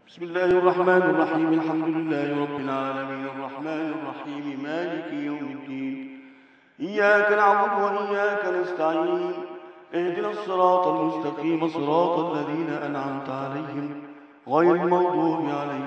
بسم الله الرحمن الرحيم. الحمد لله رب العالمين الرحمن الرحيم مالك يوم الدين. إياك نعبد وإياك نستعين. اهدنا الصراط المستقيم صراط الذين أنعمت عليهم غير المغضوب عليهم